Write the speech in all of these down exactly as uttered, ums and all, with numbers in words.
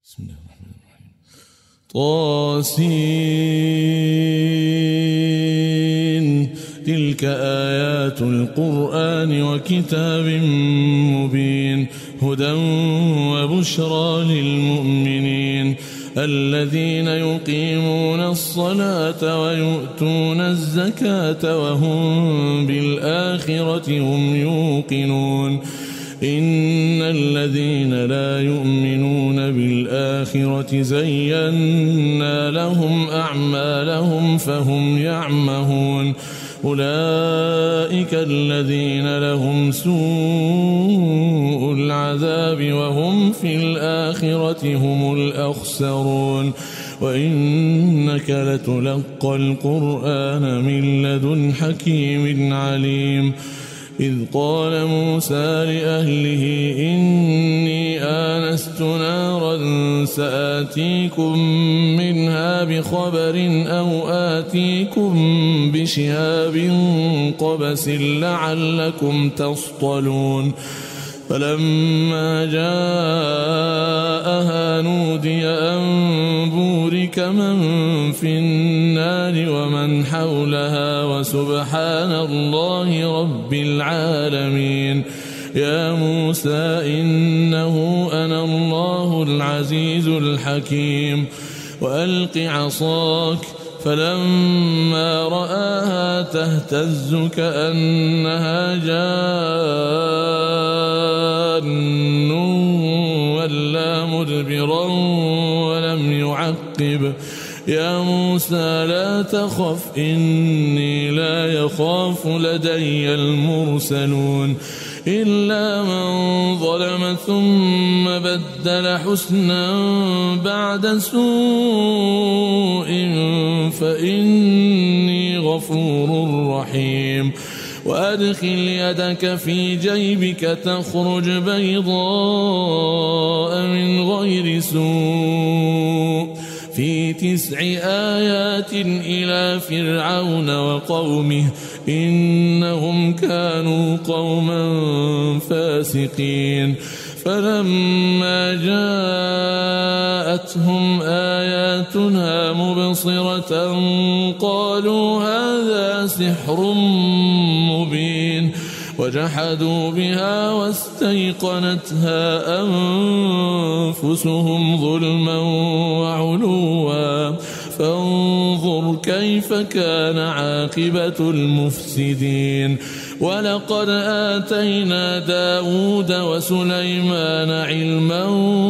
بسم الله الرحمن الرحيم. طاسين تلك آيات القرآن وكتاب مبين هدى وبشرى للمؤمنين الذين يقيمون الصلاة ويؤتون الزكاة وهم بالآخرة هم يوقنون إن الذين لا يؤمنون بالآخرة زينا لهم أعمالهم فهم يعمهون أولئك الذين لهم سوء العذاب وهم في الآخرة هم الأخسرون وإنك لتلقى القرآن من لدن حكيم عليم إذ قال موسى لأهله إني آنست نارا سآتيكم منها بخبر أو آتيكم بشهاب قبس لعلكم تصطلون فلما جاءها نودي أن بورك من في النار ومن حولها وسبحان الله رب العالمين يا موسى إنه أنا الله العزيز الحكيم وألق عصاك فلما رآها تهتز كأنها جان ولا مدبرا ولم يعقب يا موسى لا تخف إني لا يخاف لدي المرسلون إلا من ظلم ثم بدل حسنا بعد سوء فإني غفور رحيم وأدخل يدك في جيبك تخرج بيضاء من غير سوء في تسع آيات إلى فرعون وقومه إنهم كانوا قوما فاسقين فلما جاءتهم آياتنا مبصرة قالوا هذا سحر مبين وجحدوا بها واستيقنتها أنفسهم ظلما وعلوا فانظر كيف كان عاقبة المفسدين ولقد آتينا داود وسليمان علما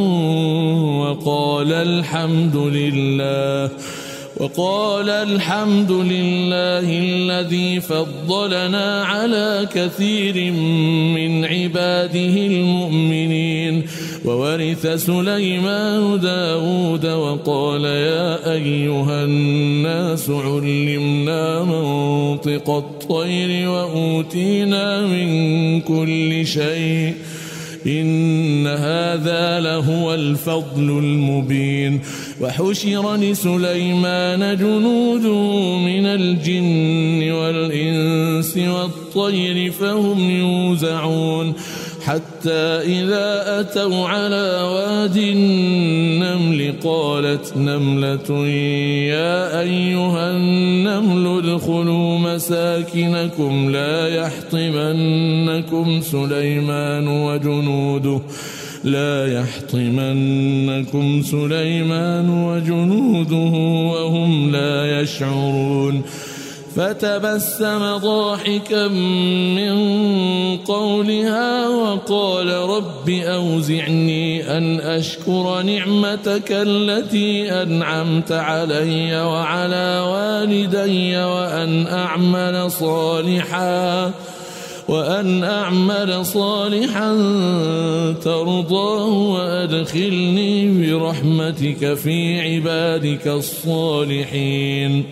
وقال الحمد لله وقال الحمد لله الذي فضلنا على كثير من عباده المؤمنين وورث سليمان داود وقال يا أيها الناس علمنا منطق الطير وأوتينا من كل شيء إن هذا لهو الفضل المبين وحشر لسليمان جنوده من الجن والإنس والطير فهم يوزعون حتى إذا أتوا على واد النمل قالت نملة يا أيها النمل ادخلوا مساكنكم لا يحطمنكم سليمان وجنوده لا يحطمنكم سليمان وجنوده وهم لا يشعرون فتبسم ضاحكا من قولها وقال رب أوزعني أن أشكر نعمتك التي أنعمت علي وعلى والدي وأن أعمل صالحا وأن أعمل صالحا ترضاه وأدخلني برحمتك في عبادك الصالحين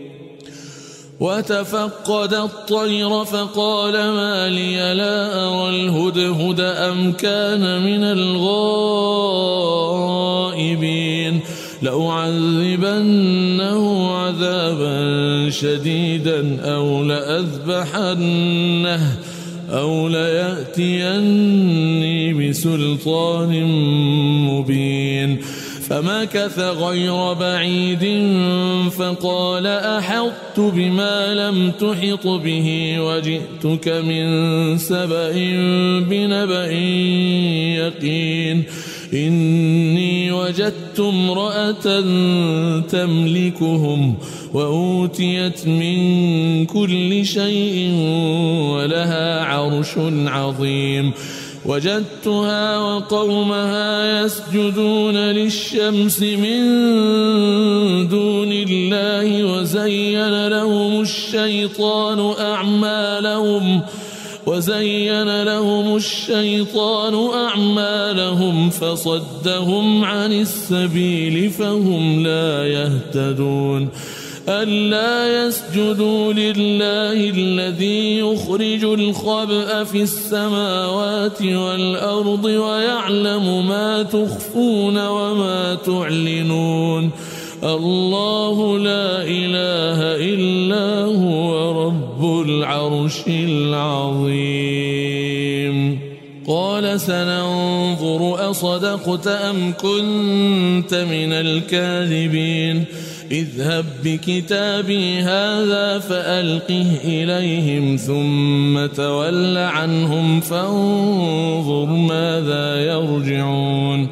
وتفقد الطير فقال ما لي لا أرى الهدهد أم كان من الغائبين لأعذبنه عذابا شديدا أو لأذبحنه أو ليأتيني بسلطان مبين فمكث غير بعيد فقال أحطت بما لم تحط به وجئتك من سبأ بنبأ يقين إني وجدت امرأة تملكهم وأوتيت من كل شيء ولها عرش عظيم وجدتها وقومها يسجدون للشمس من دون الله وزين لهم الشيطان أعمالهم وزين لهم الشيطان أعمالهم فصدهم عن السبيل فهم لا يهتدون ألا يسجدوا لله الذي يخرج الخبأ في السماوات والأرض ويعلم ما تخفون وما تعلنون الله لا إله إلا هو رب العرش العظيم قال سننظر أصدقت أم كنت من الكاذبين اذهب بكتابي هذا فألقه إليهم ثم تول عنهم فانظر ماذا يرجعون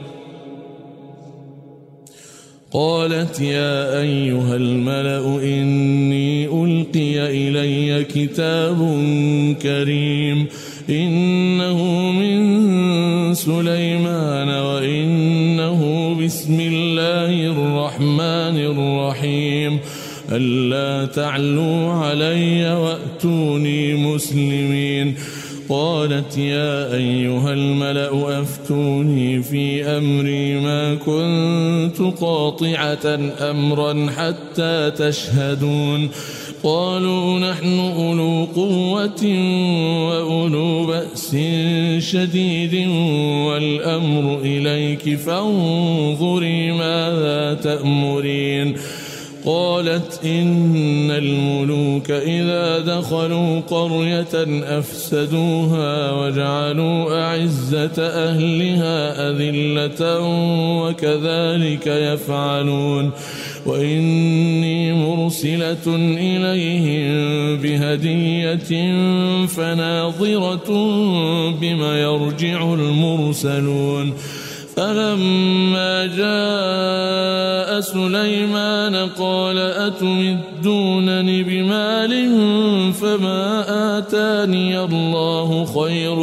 قالت يا أيها الملأ إني ألقي إلي كتاب كريم إنه من سليمان وإنه بسم الله الرحمن الرحيم ألا تعلوا علي وأتوني مسلمين قالت يا أيها الملأ أفتوني في أمري ما كنت قاطعة أمرا حتى تشهدون قالوا نحن أولو قوة وأولو بأس شديد والأمر إليك فانظري ماذا تأمرين قالت إن الملوك إذا دخلوا قرية أفسدوها وجعلوا أعزة أهلها أذلة وكذلك يفعلون وإني مرسلة إليهم بهدية فناظرة بما يرجع المرسلون فلما جاء سليمان قال أتمدونني بمال فما آتاني الله خير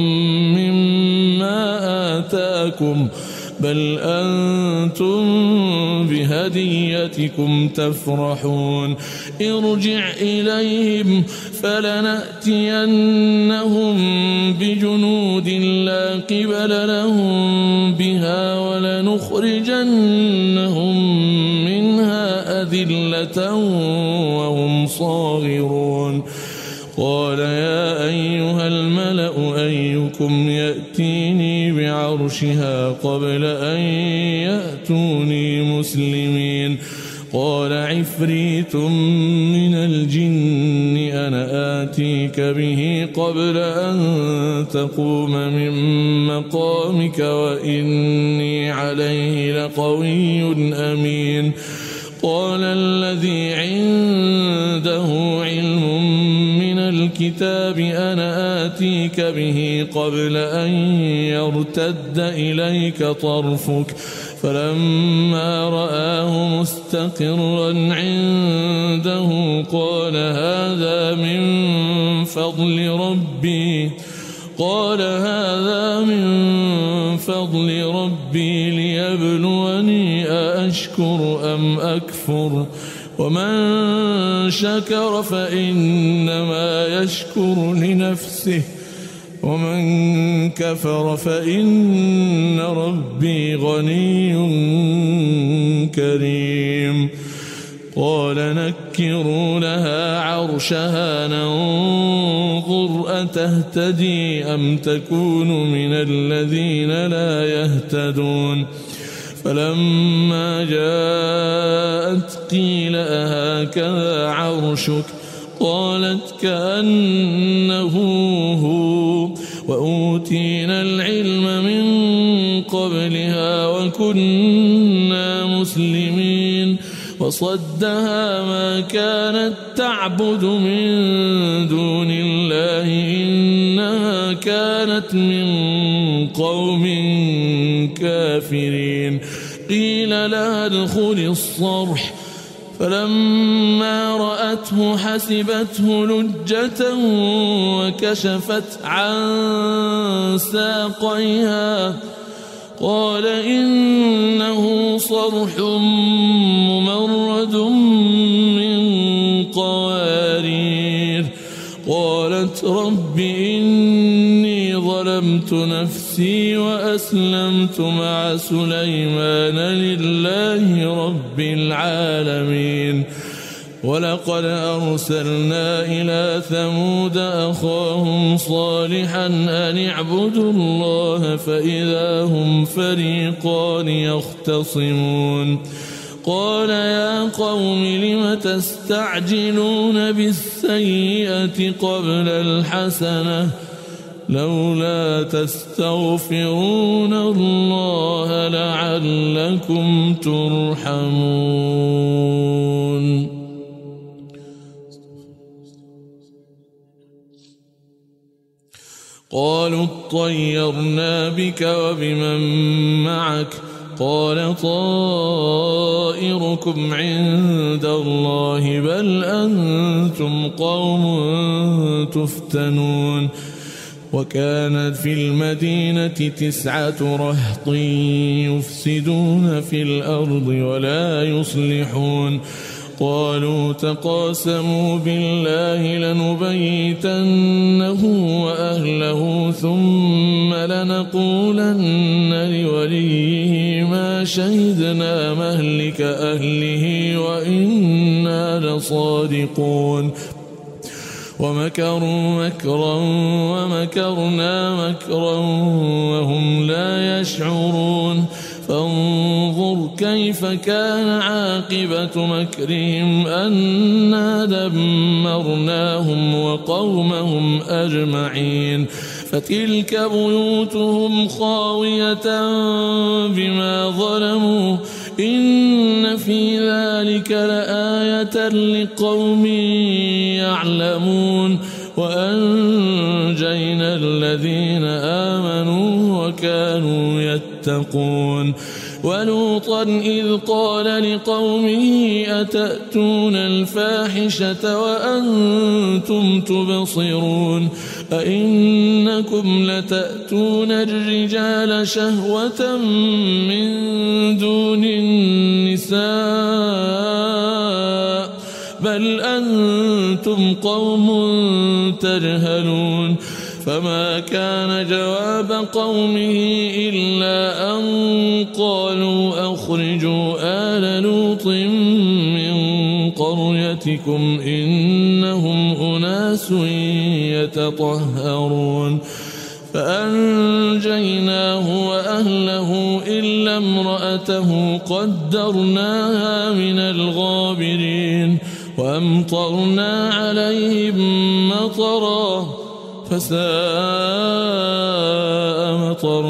مما آتاكم بل أنتم بهديتكم تفرحون ارجع إليهم فلنأتينهم بجنود لا قبل لهم بها ولنخرجنهم منها أذلة وهم صاغرون قال يا أيها الملأ أيكم يأتيني بعرشها قبل أن يأتوني مسلمين قال عفريت من الجن أنا آتيك به قبل أن تقوم من مقامك وإني عليه لقوي أمين قال الذي عنده علم من الكتاب أنا آتيك به قبل أن يرتد إليك طرفك فلما رآه مستقرا عنده قال هذا من فضل ربي قال هذا من فضل ربي ليبلوني أأشكر أم أكفر ومن شكر فإنما يشكر لنفسه ومن كفر فإن ربي غني كريم قال نكروا لها عرشها ننظر أتهتدي أم تكون من الذين لا يهتدون فلما جاءت قيل أهكذا عرشك قالت كأنه هو وأوتينا العلم من قبلها وكنا كنا مسلمين وصدها ما كانت تعبد من دون الله إنها كانت من قوم كافرين قيل لها ادخلي الصرح فلما رأته حسبته لجة وكشفت عن ساقيها قال إنه صرح ممرد من قوارير قالت رب إني ظلمت نفسي وأسلمت مع سليمان لله رب العالمين ولقد أرسلنا إلى ثمود أخاهم صالحا أن اعبدوا الله فإذا هم فريقان يختصمون قال يا قوم لم تستعجلون بالسيئة قبل الحسنة لولا تستغفرون الله لعلكم ترحمون قالوا اطيرنا بك وبمن معك قال طائركم عند الله بل أنتم قوم تفتنون وكانت في المدينة تسعة رهط يفسدون في الأرض ولا يصلحون قالوا تقاسموا بالله لنبيتنه وأهله ثم لنقولن لوليه ما شهدنا مهلك أهله وإنا لصادقون ومكروا مكرا ومكرنا مكرا وهم لا يشعرون فانظر كيف كان عاقبة مكرهم أنا دمرناهم وقومهم أجمعين فتلك بيوتهم خاوية بما ظلموا إن في ذلك لآية لقوم يعلمون وأنجينا الذين آمنوا وكانوا يتقون ولوطا إذ قال لقومه أتأتون الفاحشة وأنتم تبصرون أئنكم لتأتون الرجال شهوة من دون النساء بل أنتم قوم تجهلون فما كان جواب قومه إلا أن قالوا أخرجوا آل لوط من قريتكم إنهم أناس يتطهرون فأنجيناه وأهله إلا امرأته قدرناها من الغابرين وأمطرنا عليهم مطرا فساء مطر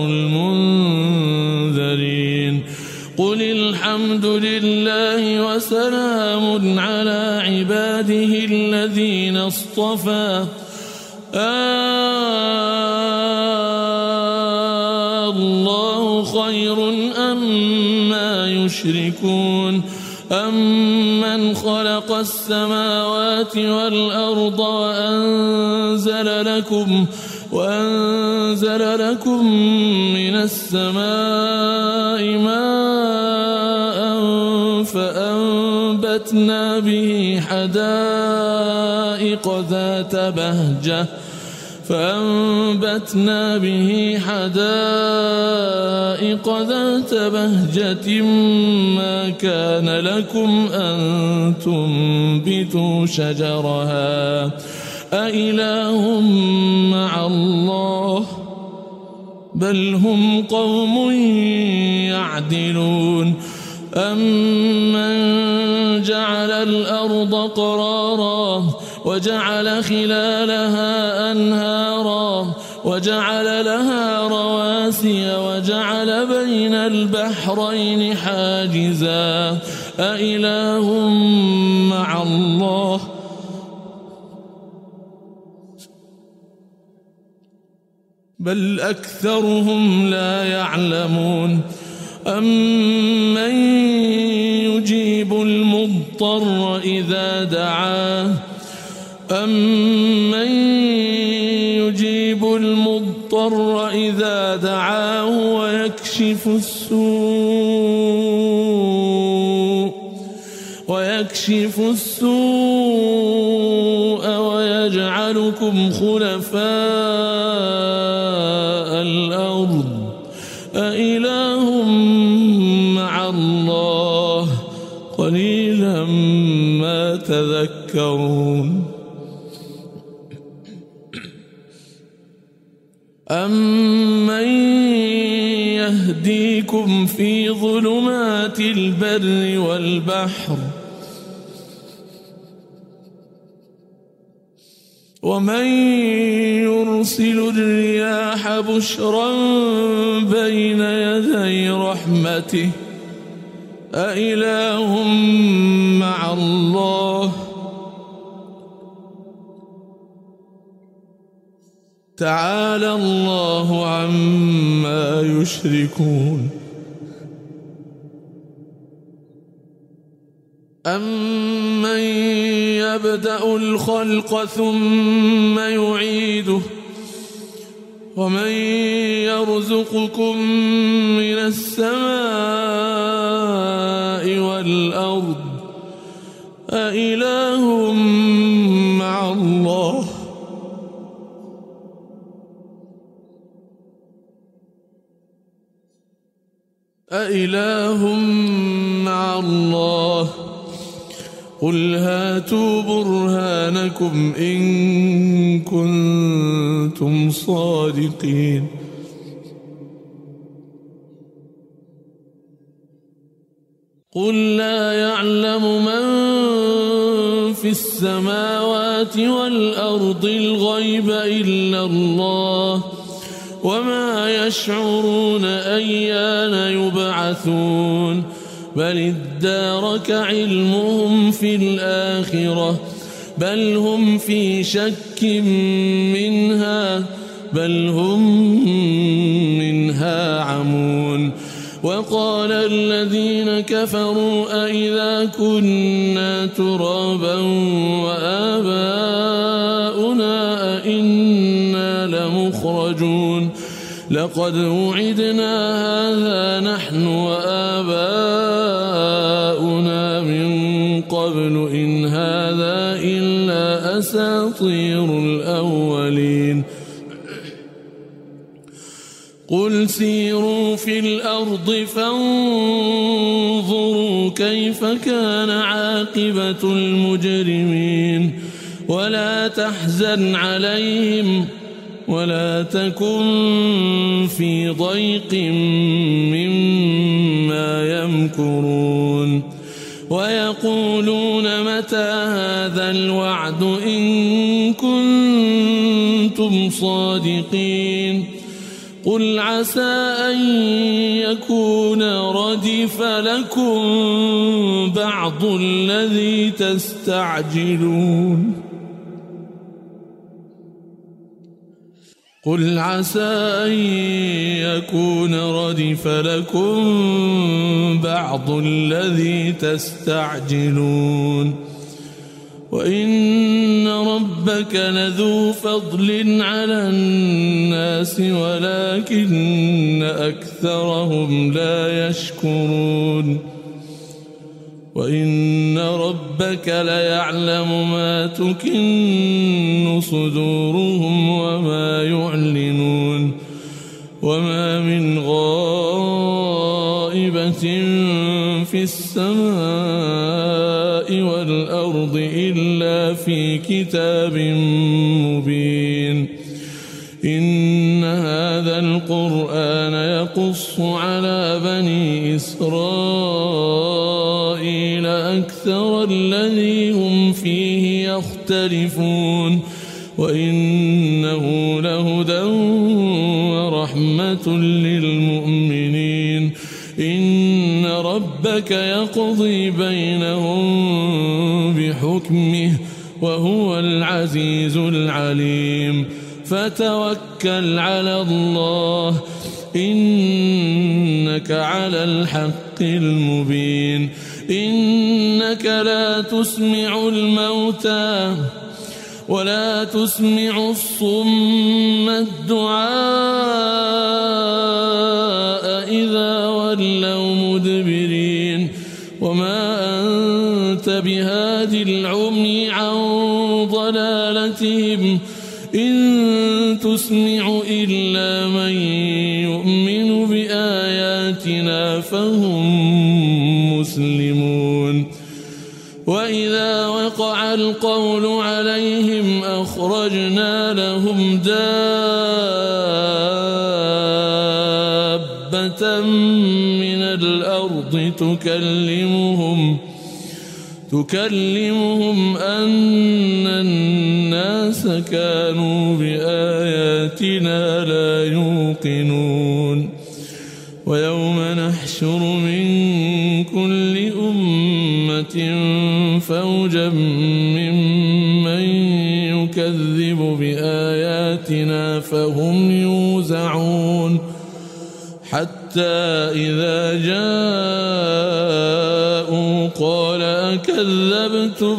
المنذرين قل الحمد لله وسلام على عباده الذين اصطفى آه الله خير أما يشركون أمن خلق السماوات والأرض وأنزل لكم وأنزل لكم من السماء ماء فأنبتنا به حدائق ذات بهجة فأنبتنا به حدائق ذات بهجة ما كان لكم أن تنبتوا شجرها أإله مع الله بل هم قوم يعدلون أمن جعل الأرض قرارا وجعل خلالها أنهارا وجعل لها رواسي وجعل بين البحرين حاجزا أإله مع الله بل أكثرهم لا يعلمون أمن يجيب المضطر إذا دعاه أمن يجيب المضطر إذا دعاه ويكشف السوء ويكشف السوء ويجعلكم خلفاء الأرض أإله مع الله قليلا ما تذكرون أمن يهديكم في ظلمات البر والبحر ومن يرسل الرياح بشرا بين يدي رحمته أإله مع الله تعالى الله عما يشركون أمن يبدأ الخلق ثم يعيده ومن يرزقكم من السماء والأرض أإله مع الله أإله مع الله قل هاتوا برهانكم إن كنتم صادقين قل لا يعلم من في السماوات والأرض الغيب إلا الله وما يشعرون أيان يبعثون بل ادارك علمهم في الآخرة بل هم في شك منها بل هم منها عمون وقال الذين كفروا أئذا كنا ترابا وآباؤنا أئنا لمخرجون لقد وعدنا هذا نحن وآباؤنا من قبل إن هذا إلا أساطير الأولين قل سيروا في الأرض فانظروا كيف كان عاقبة المجرمين ولا تحزن عليهم ولا تكن في ضيق مما يمكرون ويقولون متى هذا الوعد إن كنتم صادقين قل عسى أن يكون ردف لكم بعض الذي تستعجلون قل عسى أن يكون ردف لكم بعض الذي تستعجلون وإن ربك لذو فضل على الناس ولكن أكثرهم لا يشكرون وإن ربك ليعلم ما تكن صدورهم وما يعلنون وما من غائبة في السماء والأرض إلا في كتاب مبين إن هذا القرآن يقص على بني إسرائيل أكثر الذي هم فيه يختلفون وإنه لهدى ربك يقضي بينهم بحكمه وهو العزيز العليم فتوكل على الله إنك على الحق المبين إنك لا تسمع الموتى ولا تسمع الصم الدعاء إذا ولوا مدبرين وما أنت بهاد العمي عن ضلالتهم إن تسمع إلا من يؤمن بآياتنا فهم مسلمون وإذا وقع القول عليهم أخرجنا لهم دابة من الأرض تكلمهم تكلمهم أن الناس كانوا بآياتنا لا يوقنون ويوم نحشر من كل أمة فوجا ممن يكذب بآياتنا فهم يوزعون حتى إذا جاءوا قال أكذبتم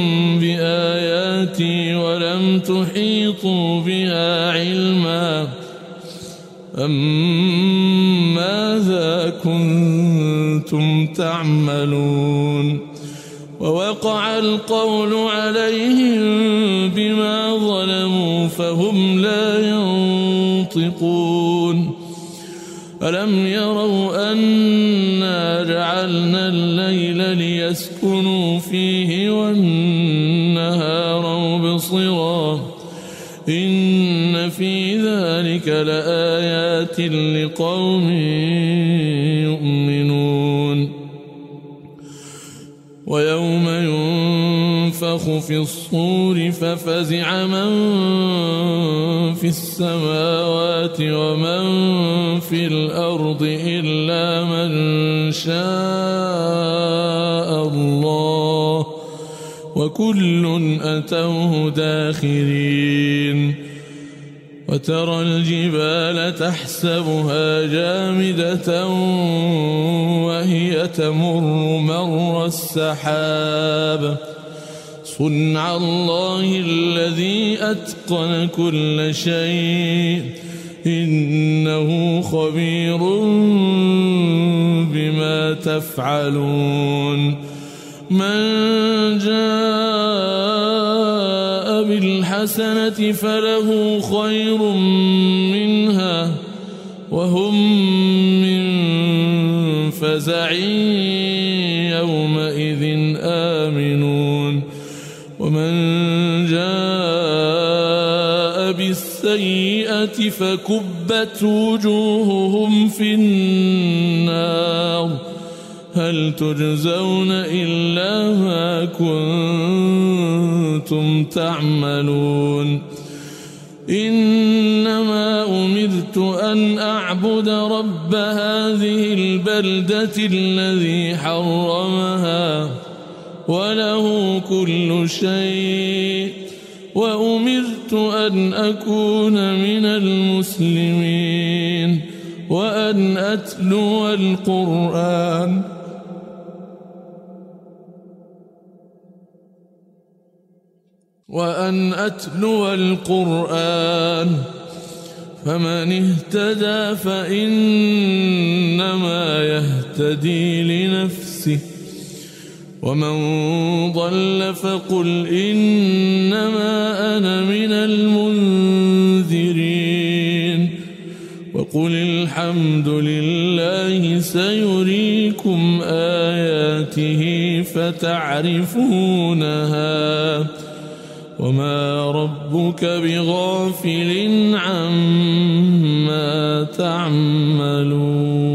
بآياتي ولم تحيطوا بها علما أم ماذا كنتم تعملون ووقع القول عليهم بما ظلموا فهم لا ينطقون ألم يروا أنا جعلنا الليل ليسكنوا فيه والنهار مبصرا إن في ذلك لآيات لقوم يؤمنون ويوم ينفخ في الصور ففزع من في السماوات ومن في الأرض إلا من شاء الله وكل أتوه داخرين وترى الجبال تحسبها جامدة وهي تمر مر السحاب صنع الله الذي أتقن كل شيء إنه خبير بما تفعلون من جاء بالحسنة فله خير منها وهم من فزع يومئذ آمنون ومن جاء بالسيئة فكبت وجوههم في النار هل تجزون إلا ما كنتم تعملون إنما أمرت أن أعبد رب هذه البلدة الذي حرمها وله كل شيء وأمرت أن أكون من المسلمين وأن أتلو القرآن وأن أتلو القرآن فمن اهتدى فإنما يهتدي لنفسه ومن ضل فقل إنما أنا من المنذرين وقل الحمد لله سيريكم آياته فتعرفونها وما ربك بغافل عما تعملون